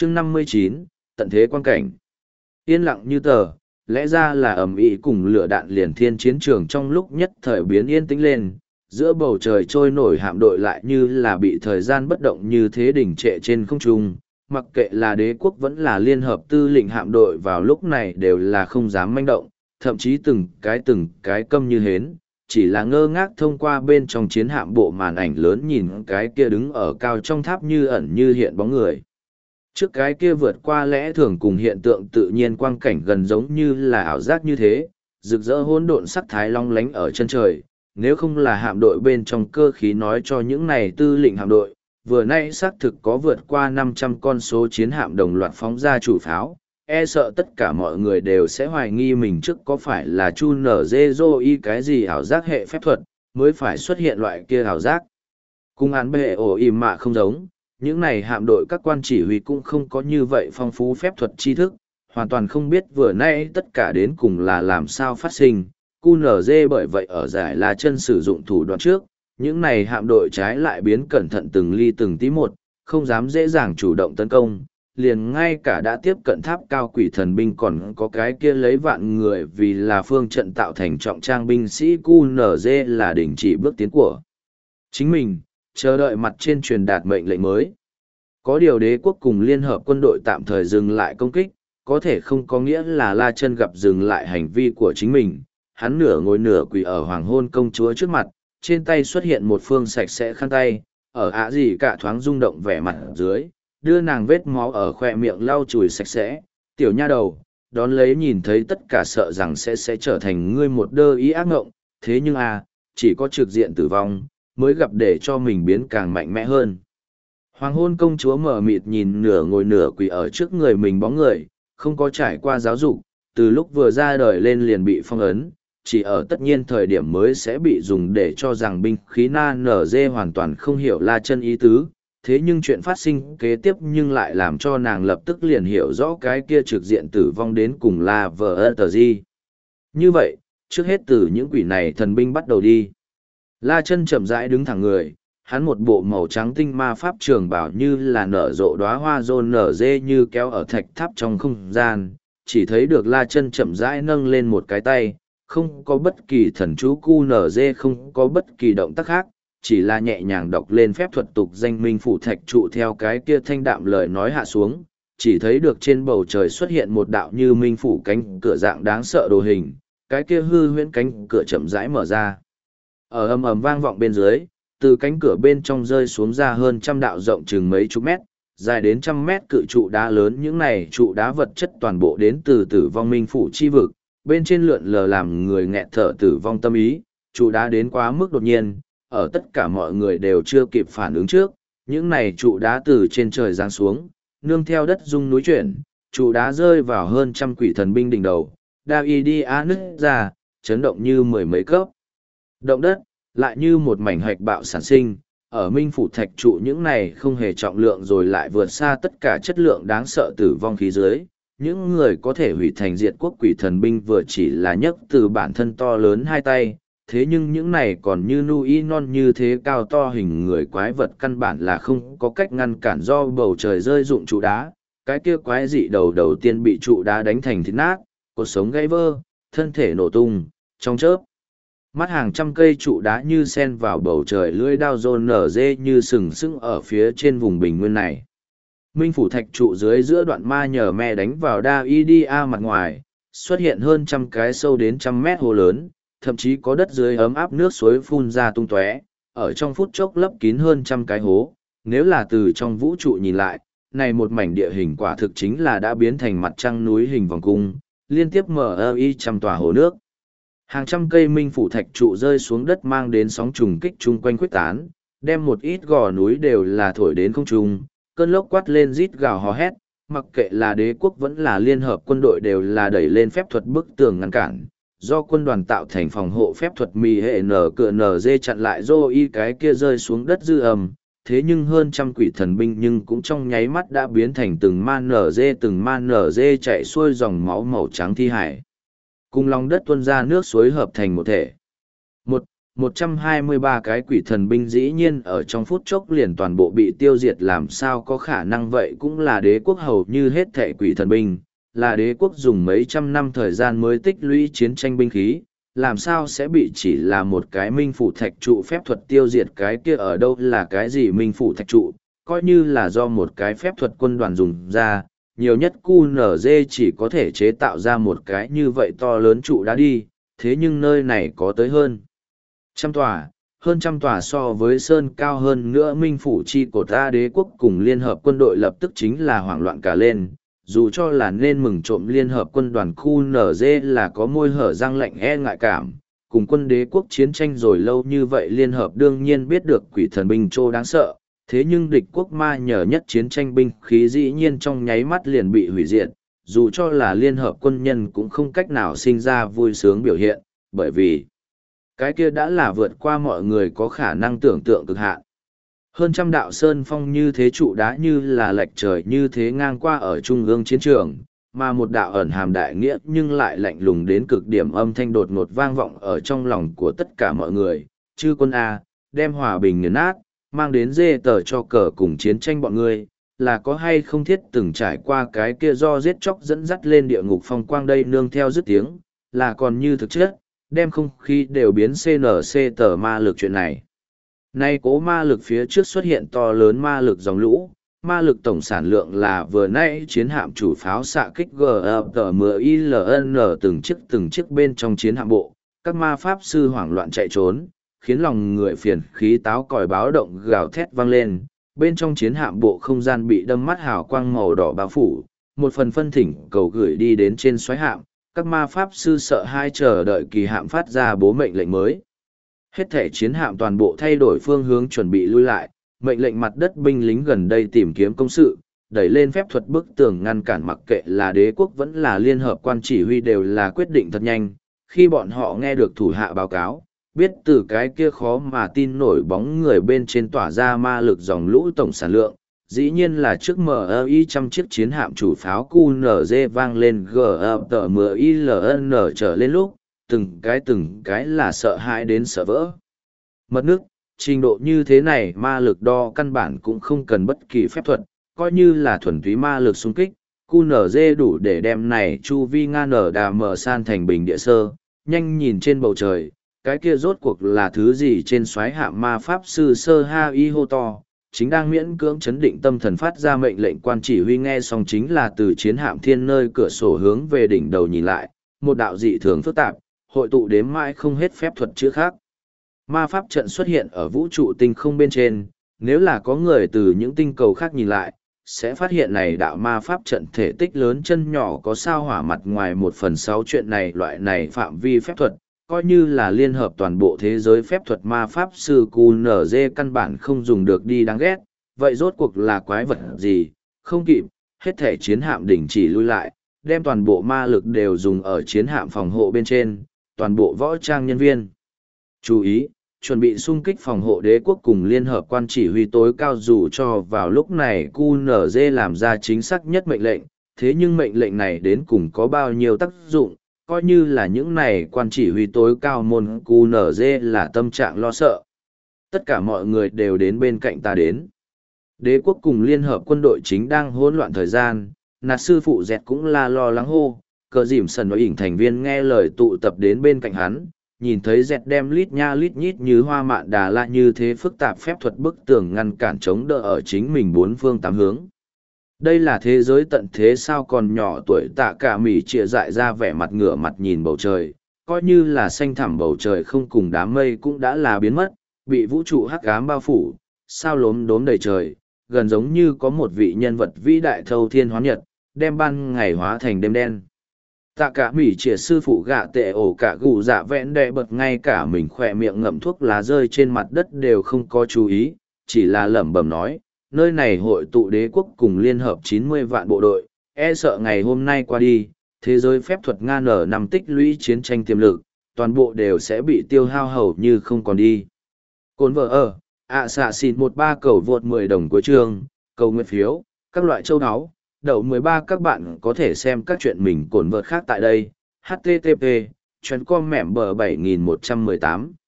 chương 59, tận thế quan cảnh. Yên lặng như tờ, lẽ ra là ầm ĩ cùng lửa đạn liền thiên chiến trường trong lúc nhất thời biến yên tĩnh lên, giữa bầu trời trôi nổi hạm đội lại như là bị thời gian bất động như thế đỉnh trệ trên không trung. Mặc kệ là đế quốc vẫn là liên hợp tư lệnh hạm đội vào lúc này đều là không dám manh động, thậm chí từng cái câm như hến, chỉ là ngơ ngác thông qua bên trong chiến hạm bộ màn ảnh lớn nhìn cái kia đứng ở cao trong tháp như ẩn như hiện bóng người. Trước cái kia vượt qua lẽ thường cùng hiện tượng tự nhiên quang cảnh gần giống như là ảo giác như thế, rực rỡ hỗn độn sắc thái long lánh ở chân trời, nếu không là hạm đội bên trong cơ khí nói cho những này tư lệnh hạm đội, vừa nay xác thực có vượt qua 500 con số chiến hạm đồng loạt phóng ra chủ pháo, e sợ tất cả mọi người đều sẽ hoài nghi mình trước có phải là chu nở dê dô y cái gì ảo giác hệ phép thuật, mới phải xuất hiện loại kia ảo giác. Cung án bệ ổ im mạ không giống, những này hạm đội các quan chỉ huy cũng không có như vậy phong phú phép thuật tri thức, hoàn toàn không biết vừa nay tất cả đến cùng là làm sao phát sinh. QNZ bởi vậy ở giải là chân sử dụng thủ đoạn trước, những này hạm đội trái lại biến cẩn thận từng ly từng tí một, không dám dễ dàng chủ động tấn công, liền ngay cả đã tiếp cận tháp cao quỷ thần binh còn có cái kia lấy vạn người vì là phương trận tạo thành trọng trang binh sĩ QNZ là đình chỉ bước tiến của chính mình, chờ đợi mặt trên truyền đạt mệnh lệnh mới. Có điều đế quốc cùng liên hợp quân đội tạm thời dừng lại công kích, có thể không có nghĩa là La Chân gặp dừng lại hành vi của chính mình. Hắn nửa ngồi nửa quỳ ở hoàng hôn công chúa trước mặt, trên tay xuất hiện một phương sạch sẽ khăn tay, ở ạ gì cả thoáng rung động vẻ mặt dưới, đưa nàng vết máu ở khoe miệng lau chùi sạch sẽ. Tiểu nha đầu, đón lấy nhìn thấy tất cả sợ rằng sẽ trở thành ngươi một đơ ý ác ngộng, thế nhưng chỉ có trực diện tử vong, mới gặp để cho mình biến càng mạnh mẽ hơn. Hoàng hôn công chúa mở mịt nhìn nửa ngồi nửa quỳ ở trước người mình bóng người, không có trải qua giáo dục, từ lúc vừa ra đời lên liền bị phong ấn, chỉ ở tất nhiên thời điểm mới sẽ bị dùng để cho rằng binh khí na nở dê hoàn toàn không hiểu La Chân ý tứ. Thế nhưng chuyện phát sinh kế tiếp nhưng lại làm cho nàng lập tức liền hiểu rõ cái kia trực diện tử vong đến cùng là vợ tờ gì. Như vậy, trước hết từ những quỷ này thần binh bắt đầu đi. La Chân chậm rãi đứng thẳng người, hắn một bộ màu trắng tinh ma pháp trường bảo như là nở rộ đóa hoa rôn nở dê như kéo ở thạch tháp trong không gian, chỉ thấy được La Chân chậm rãi nâng lên một cái tay, không có bất kỳ thần chú cu nở dê, không có bất kỳ động tác khác, chỉ là nhẹ nhàng đọc lên phép thuật tục danh minh phủ thạch trụ theo cái kia thanh đạm lời nói hạ xuống, chỉ thấy được trên bầu trời xuất hiện một đạo như minh phủ cánh cửa dạng đáng sợ đồ hình, cái kia hư huyễn cánh cửa chậm rãi mở ra. Ở ầm ầm vang vọng bên dưới, từ cánh cửa bên trong rơi xuống ra hơn trăm đạo rộng chừng mấy chục mét, dài đến trăm mét cự trụ đá lớn, những này trụ đá vật chất toàn bộ đến từ tử vong minh phủ chi vực, bên trên lượn lờ làm người nghẹt thở tử vong tâm ý, trụ đá đến quá mức đột nhiên, ở tất cả mọi người đều chưa kịp phản ứng trước, những này trụ đá từ trên trời giáng xuống, nương theo đất rung núi chuyển, trụ đá rơi vào hơn trăm quỷ thần binh đỉnh đầu, Davidia nứt ra, chấn động như mười mấy cấp. Động đất, lại như một mảnh hạch bạo sản sinh, ở minh phủ thạch trụ những này không hề trọng lượng rồi lại vượt xa tất cả chất lượng đáng sợ tử vong khí dưới. Những người có thể hủy thành diệt quốc quỷ thần binh vừa chỉ là nhấc từ bản thân to lớn hai tay, thế nhưng những này còn như nui non như thế cao to hình người quái vật căn bản là không có cách ngăn cản do bầu trời rơi rụng trụ đá. Cái kia quái dị đầu tiên bị trụ đá đánh thành thịt nát, cột sống gãy vỡ, thân thể nổ tung, trong chớp mắt hàng trăm cây trụ đá như sen vào bầu trời, lưỡi đao rôn nở dê như sừng sững ở phía trên vùng bình nguyên này. Minh phủ thạch trụ dưới giữa đoạn ma nhờ me đánh vào Davidia mặt ngoài, xuất hiện hơn trăm cái sâu đến trăm mét hồ lớn, thậm chí có đất dưới ấm áp nước suối phun ra tung tóe, ở trong phút chốc lấp kín hơn trăm cái hố. Nếu là từ trong vũ trụ nhìn lại, này một mảnh địa hình quả thực chính là đã biến thành mặt trăng núi hình vòng cung, liên tiếp mở trăm tòa hồ nước. Hàng trăm cây minh phủ thạch trụ rơi xuống đất mang đến sóng trùng kích chung quanh khuếch tán, đem một ít gò núi đều là thổi đến không trung, cơn lốc quát lên rít gào hò hét, mặc kệ là đế quốc vẫn là liên hợp quân đội đều là đẩy lên phép thuật bức tường ngăn cản, do quân đoàn tạo thành phòng hộ phép thuật mì hệ nở cửa nở dê chặn lại dô y cái kia rơi xuống đất dư ầm. Thế nhưng hơn trăm quỷ thần binh nhưng cũng trong nháy mắt đã biến thành từng man nở dê chạy xuôi dòng máu màu trắng thi hải. Cùng lòng đất tuôn ra nước suối hợp thành một thể. 123 cái quỷ thần binh dĩ nhiên ở trong phút chốc liền toàn bộ bị tiêu diệt, làm sao có khả năng, vậy cũng là đế quốc hầu như hết thệ quỷ thần binh, là đế quốc dùng mấy trăm năm thời gian mới tích lũy chiến tranh binh khí, làm sao sẽ bị chỉ là một cái minh phủ thạch trụ phép thuật tiêu diệt. Cái kia ở đâu là cái gì minh phủ thạch trụ, coi như là do một cái phép thuật quân đoàn dùng ra, nhiều nhất QNZ chỉ có thể chế tạo ra một cái như vậy to lớn trụ đá đi, thế nhưng nơi này có tới hơn trăm tòa so với sơn cao hơn nữa minh phủ chi của ta. Đế quốc cùng liên hợp quân đội lập tức chính là hoảng loạn cả lên, dù cho là nên mừng trộm liên hợp quân đoàn QNZ là có môi hở răng lạnh e ngại cảm, cùng quân đế quốc chiến tranh rồi lâu như vậy liên hợp đương nhiên biết được quỷ thần binh trô đáng sợ, thế nhưng địch quốc ma nhờ nhất chiến tranh binh khí dĩ nhiên trong nháy mắt liền bị hủy diệt, dù cho là liên hợp quân nhân cũng không cách nào sinh ra vui sướng biểu hiện, bởi vì cái kia đã là vượt qua mọi người có khả năng tưởng tượng cực hạn. Hơn trăm đạo sơn phong như thế trụ đá như là lệch trời như thế ngang qua ở trung ương chiến trường, mà một đạo ẩn hàm đại nghĩa nhưng lại lạnh lùng đến cực điểm âm thanh đột ngột vang vọng ở trong lòng của tất cả mọi người. Chư quân A, đem hòa bình nghiền nát, mang đến dê tờ cho cờ cùng chiến tranh bọn ngươi, là có hay không thiết từng trải qua cái kia do giết chóc dẫn dắt lên địa ngục phong quang đây nương theo dứt tiếng, là còn như thực chất, đem không khí đều biến CNC tờ ma lực chuyện này. Nay cố ma lực phía trước xuất hiện to lớn ma lực dòng lũ, ma lực tổng sản lượng là vừa nãy chiến hạm chủ pháo xạ kích GFTMILN từng chiếc bên trong chiến hạm bộ, các ma pháp sư hoảng loạn chạy trốn, khiến lòng người phiền khí táo còi báo động gào thét vang lên, bên trong chiến hạm bộ không gian bị đâm mắt hào quang màu đỏ bao phủ, một phần phân thỉnh cầu gửi đi đến trên xoáy hạm, các ma pháp sư sợ hai chờ đợi kỳ hạm phát ra bố mệnh lệnh mới. Hết thể chiến hạm toàn bộ thay đổi phương hướng chuẩn bị lui lại, mệnh lệnh mặt đất binh lính gần đây tìm kiếm công sự, đẩy lên phép thuật bức tường ngăn cản, mặc kệ là đế quốc vẫn là liên hợp quan chỉ huy đều là quyết định thật nhanh. Khi bọn họ nghe được thủ hạ báo cáo, biết từ cái kia khó mà tin nổi bóng người bên trên tỏa ra ma lực dòng lũ tổng sản lượng, dĩ nhiên là trước MI trăm chiếc chiến hạm chủ pháo QNZ vang lên GFTMILN trở lên lúc, từng cái là sợ hãi đến sợ vỡ. Mất nước, trình độ như thế này ma lực đo căn bản cũng không cần bất kỳ phép thuật, coi như là thuần túy ma lực xung kích, QNZ đủ để đem này chu vi ngang nở đà mở san thành bình địa sơ, nhanh nhìn trên bầu trời, cái kia rốt cuộc là thứ gì trên xoáy hạm ma pháp sư sơ ha y hô to, chính đang miễn cưỡng chấn định tâm thần phát ra mệnh lệnh quan chỉ huy nghe xong chính là từ chiến hạm thiên nơi cửa sổ hướng về đỉnh đầu nhìn lại, một đạo dị thường phức tạp, hội tụ đếm mãi không hết phép thuật chữ khác. Ma pháp trận xuất hiện ở vũ trụ tinh không bên trên, nếu là có người từ những tinh cầu khác nhìn lại, sẽ phát hiện này đạo ma pháp trận thể tích lớn chân nhỏ có sao hỏa mặt ngoài 1/6 chuyện này loại này phạm vi phép thuật, coi như là liên hợp toàn bộ thế giới phép thuật ma pháp sư QNZ căn bản không dùng được đi đáng ghét, vậy rốt cuộc là quái vật gì, không kịp, hết thể chiến hạm đình chỉ lui lại, đem toàn bộ ma lực đều dùng ở chiến hạm phòng hộ bên trên, toàn bộ võ trang nhân viên. Chú ý, chuẩn bị xung kích phòng hộ đế quốc cùng liên hợp quan chỉ huy tối cao dù cho vào lúc này QNZ làm ra chính xác nhất mệnh lệnh, thế nhưng mệnh lệnh này đến cùng có bao nhiêu tác dụng, coi như là những này quan chỉ huy tối cao môn QNZ là tâm trạng lo sợ. Tất cả mọi người đều đến bên cạnh ta đến. Đế quốc cùng liên hợp quân đội chính đang hỗn loạn thời gian, nạt sư phụ dẹt cũng là lo lắng hô, cờ dìm sần nói ỉnh thành viên nghe lời tụ tập đến bên cạnh hắn, nhìn thấy dẹt đem lít nha lít nhít như hoa mạn đà la như thế phức tạp phép thuật bức tường ngăn cản chống đỡ ở chính mình bốn phương tám hướng. Đây là thế giới tận thế sao còn nhỏ tuổi tạ cả mỉ trịa dại ra vẻ mặt ngửa mặt nhìn bầu trời, coi như là xanh thẳm bầu trời không cùng đám mây cũng đã là biến mất, bị vũ trụ hắc ám bao phủ, sao lốm đốm đầy trời, gần giống như có một vị nhân vật vĩ đại thâu thiên hóa nhật, đem ban ngày hóa thành đêm đen. Tạ cả mỉ trịa sư phụ gạ tệ ổ cả gù dạ vẽn đè bật ngay cả mình khỏe miệng ngậm thuốc lá rơi trên mặt đất đều không có chú ý, chỉ là lẩm bẩm nói, nơi này hội tụ đế quốc cùng liên hợp 90 vạn bộ đội, e sợ ngày hôm nay qua đi, thế giới phép thuật Nga nở nằm tích lũy chiến tranh tiềm lực, toàn bộ đều sẽ bị tiêu hao hầu như không còn đi. Cồn vợ ở, xạ xịt 13 cầu vượt 10 đồng cuối chương, cầu nguyện phiếu, các loại châu áo, đậu 13 các bạn có thể xem các chuyện mình cồn vợt khác tại đây, http, chuyến com mẻm bờ 7118.